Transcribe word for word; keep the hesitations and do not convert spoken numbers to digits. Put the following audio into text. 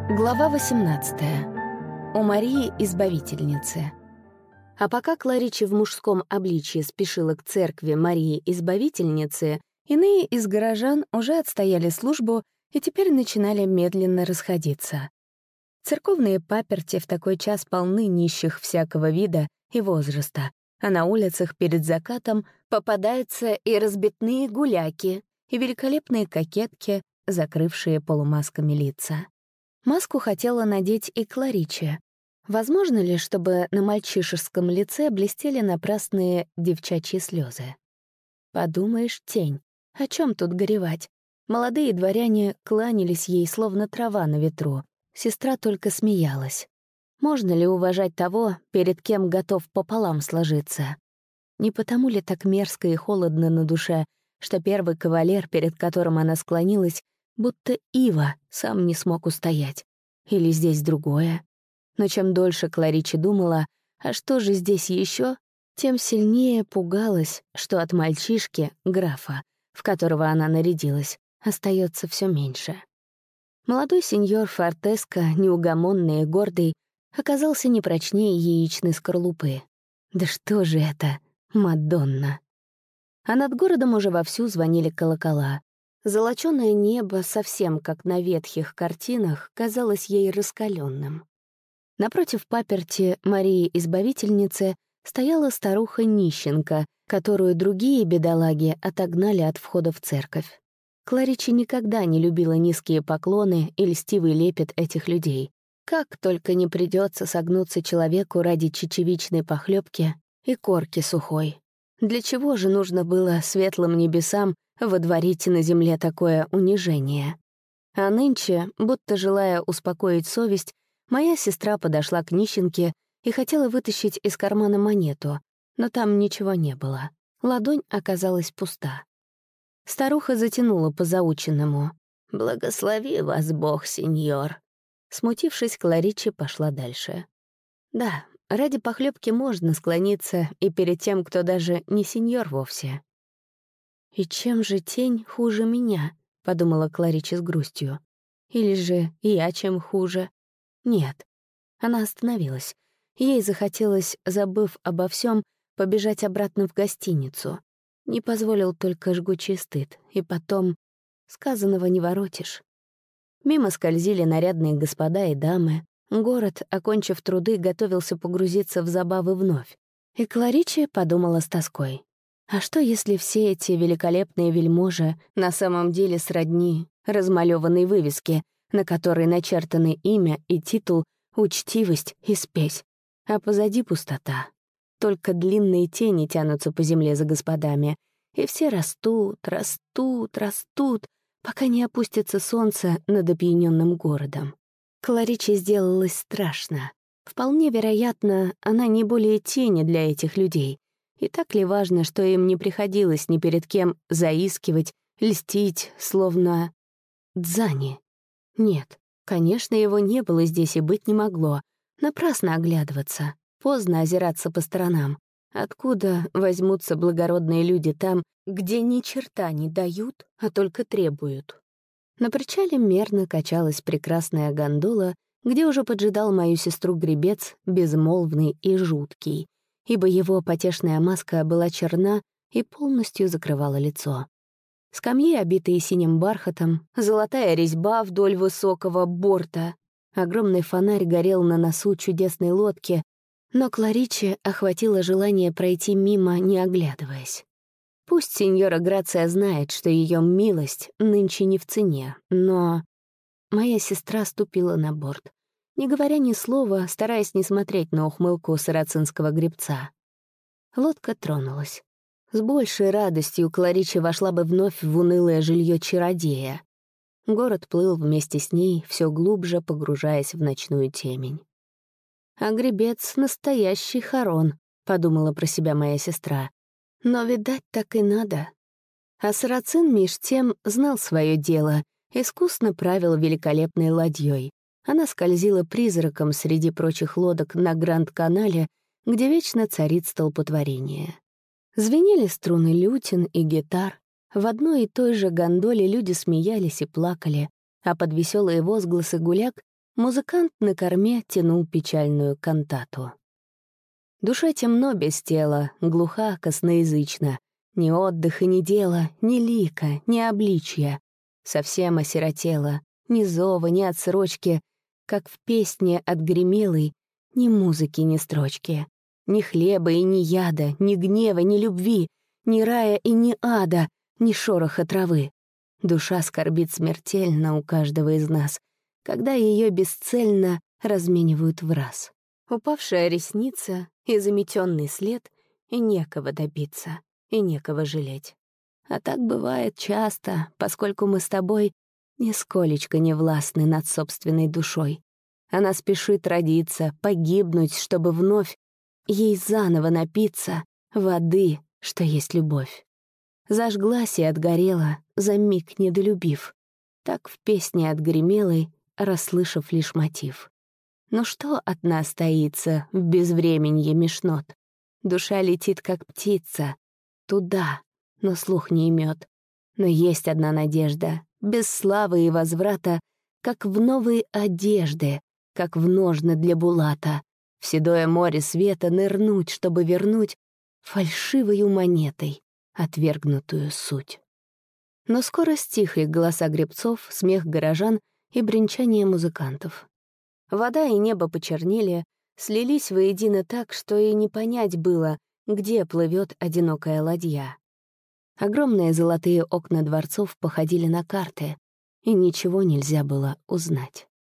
Глава восемнадцатая. У Марии Избавительницы. А пока Кларичи в мужском обличье спешила к церкви Марии Избавительницы, иные из горожан уже отстояли службу и теперь начинали медленно расходиться. Церковные паперти в такой час полны нищих всякого вида и возраста, а на улицах перед закатом попадаются и разбитные гуляки, и великолепные кокетки, закрывшие полумасками лица. Маску хотела надеть и Кларичи. Возможно ли, чтобы на мальчишеском лице блестели напрасные девчачьи слезы? Подумаешь, тень. О чем тут горевать? Молодые дворяне кланялись ей, словно трава на ветру. Сестра только смеялась. Можно ли уважать того, перед кем готов пополам сложиться? Не потому ли так мерзко и холодно на душе, что первый кавалер, перед которым она склонилась, будто ива, сам не смог устоять? Или здесь другое? Но чем дольше Кларичи думала, а что же здесь еще, тем сильнее пугалась, что от мальчишки, графа, в которого она нарядилась, остается все меньше. Молодой сеньор Фортеско, неугомонный и гордый, оказался не прочнее яичной скорлупы. Да что же это, Мадонна! А над городом уже вовсю звонили колокола. Золочёное небо, совсем как на ветхих картинах, казалось ей раскаленным. Напротив паперти Марии Избавительницы стояла старуха-нищенка, которую другие бедолаги отогнали от входа в церковь. Кларичи никогда не любила низкие поклоны и льстивый лепет этих людей. Как только не придется согнуться человеку ради чечевичной похлебки и корки сухой. Для чего же нужно было светлым небесам водворить на земле такое унижение? А нынче, будто желая успокоить совесть, моя сестра подошла к нищенке и хотела вытащить из кармана монету, но там ничего не было. Ладонь оказалась пуста. Старуха затянула по заученному. «Благослови вас Бог, сеньор». Смутившись, Кларичи пошла дальше. Да, ради похлебки можно склониться и перед тем, кто даже не сеньор вовсе. «И чем же тень хуже меня?» — подумала Кларичи с грустью. «Или же я чем хуже?» Нет. Она остановилась. Ей захотелось, забыв обо всем, побежать обратно в гостиницу. Не позволил только жгучий стыд. И потом сказанного не воротишь. Мимо скользили нарядные господа и дамы. Город, окончив труды, готовился погрузиться в забавы вновь. И Кларичи подумала с тоской. А что, если все эти великолепные вельможи на самом деле сродни размалёванной вывеске, на которой начертаны имя и титул, учтивость и спесь, а позади пустота? Только длинные тени тянутся по земле за господами, и все растут, растут, растут, пока не опустится солнце над опьянённым городом. Кларичи сделалось страшно. Вполне вероятно, она не более тени для этих людей. И так ли важно, что им не приходилось ни перед кем заискивать, льстить, словно Дзани? Нет, конечно, его не было здесь и быть не могло. Напрасно оглядываться, поздно озираться по сторонам. Откуда возьмутся благородные люди там, где ни черта не дают, а только требуют? На причале мерно качалась прекрасная гондола, где уже поджидал мою сестру гребец, безмолвный и жуткий, ибо его потешная маска была черна и полностью закрывала лицо. Скамьи, обитые синим бархатом, золотая резьба вдоль высокого борта. Огромный фонарь горел на носу чудесной лодки, но Кларичи охватило желание пройти мимо, не оглядываясь. Пусть сеньора Грация знает, что ее милость нынче не в цене, но... Моя сестра ступила на борт, не говоря ни слова, стараясь не смотреть на ухмылку сарацинского гребца. Лодка тронулась. С большей радостью Кларичи вошла бы вновь в унылое жилье чародея. Город плыл вместе с ней, все глубже погружаясь в ночную темень. «А гребец — настоящий хорон», — подумала про себя моя сестра. «Но, видать, так и надо». А сарацин меж тем знал свое дело, искусно правил великолепной ладьей. Она скользила призраком среди прочих лодок на Гранд-канале, где вечно царит столпотворение. Звенели струны лютин и гитар. В одной и той же гондоле люди смеялись и плакали, а под веселые возгласы гуляк Музыкант на корме тянул печальную кантату. Душа темно без тела, глуха косноязычно. Ни отдыха, ни дела, ни лика, ни обличья. Совсем осиротела, ни зова, ни отсрочки, как в песне отгремелой, ни музыки, ни строчки, ни хлеба и ни яда, ни гнева, ни любви, ни рая и ни ада, ни шороха травы. Душа скорбит смертельно у каждого из нас, когда ее бесцельно разменивают в раз. Упавшая ресница и заметенный след, и некого добиться, и некого жалеть. А так бывает часто, поскольку мы с тобой нисколечко не властны над собственной душой. Она спешит родиться, погибнуть, чтобы вновь ей заново напиться воды, что есть любовь. Зажглась и отгорела, за миг недолюбив. Так в песне отгремелой, расслышав лишь мотив. Но что от нас таится в безвременье мешнот? Душа летит, как птица, туда, но слух не имет. Но есть одна надежда, без славы и возврата, как в новые одежды, как в ножны для булата, в седое море света нырнуть, чтобы вернуть фальшивою монетой отвергнутую суть. Но скоро стихли голоса гребцов, смех горожан и бренчание музыкантов. Вода и небо почернели, слились воедино так, что и не понять было, где плывет одинокая ладья. Огромные золотые окна дворцов походили на карты, и ничего нельзя было узнать.